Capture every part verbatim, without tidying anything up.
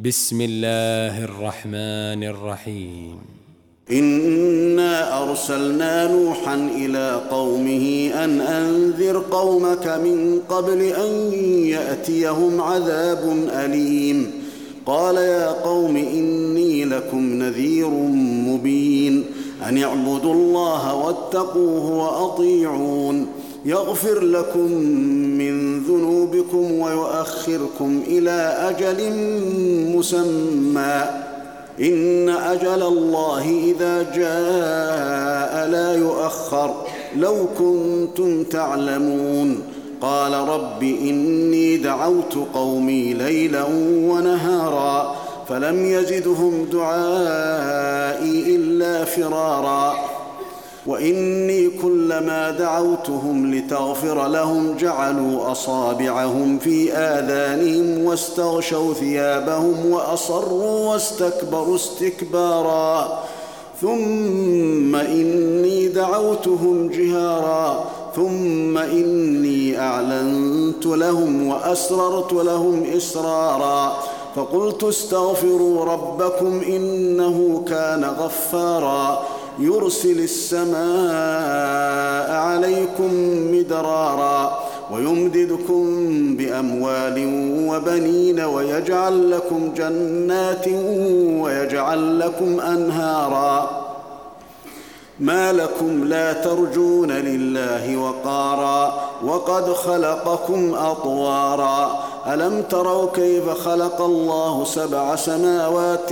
بسم الله الرحمن الرحيم. إنا أرسلنا نوحا إلى قومه أن أنذر قومك من قبل أن يأتيهم عذاب أليم. قال يا قوم إني لكم نذير مبين أن اعبدوا الله واتقوه وأطيعون يغفر لكم من ذنوبكم ويؤخركم إلى أجل مسمى إن أجل الله إذا جاء لا يؤخر لو كنتم تعلمون. قال رب إني دعوت قومي ليلا ونهارا فلم يزدهم دعائي إلا فرارا وإني كلما دعوتهم لتغفر لهم جعلوا أصابعهم في آذانهم واستغشوا ثيابهم وأصروا واستكبروا استكبارا ثم إني دعوتهم جهارا ثم إني أعلنت لهم وأسررت لهم إسرارا فقلت استغفروا ربكم إنه كان غفارا يرسل السماء عليكم مدرارا ويمددكم بأموال وبنين ويجعل لكم جنات ويجعل لكم أنهارا ما لكم لا ترجون لله وقارا وقد خلقكم أطوارا ألم تروا كيف خلق الله سبع سماوات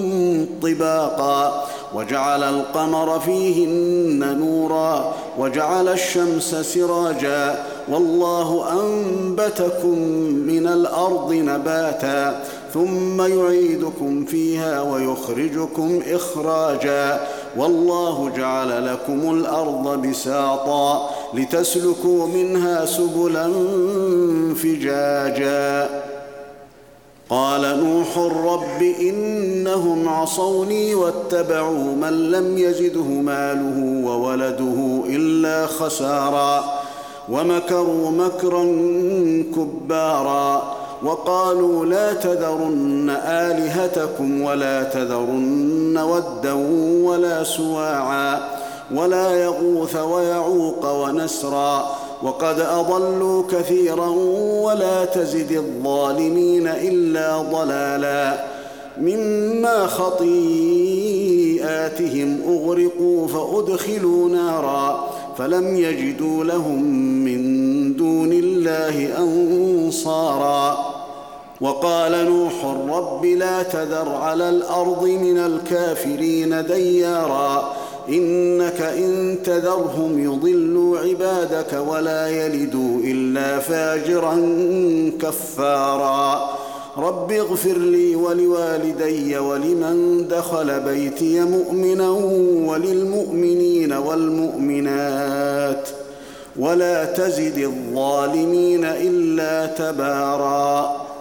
طباقا وجعل القمر فيهن نورا وجعل الشمس سراجا والله أنبتكم من الأرض نباتا ثم يعيدكم فيها ويخرجكم إخراجا والله جعل لكم الأرض بساطا لتسلكوا منها سبلا فجاجا. قال نوح رب إنهم عصوني واتبعوا من لم يزده ماله وولده إلا خسارا ومكروا مكرا كبارا وقالوا لا تذرن آلهتكم ولا تذرن ودا ولا سواعا ولا يغوث ويعوق ونسرا وقد أضلوا كثيرا ولا تزد الظالمين إلا ضلالا مما خطيئاتهم أغرقوا فأدخلوا نارا فلم يجدوا لهم من دون الله أنصارا. وقال نوح رب لا تذر على الأرض من الكافرين ديارا إنك إن تذرهم يضلوا عبادك ولا يلدوا إلا فاجرا كفارا. رب اغفر لي ولوالدي ولمن دخل بيتي مؤمنا وللمؤمنين والمؤمنات ولا تزد الظالمين إلا تبارا.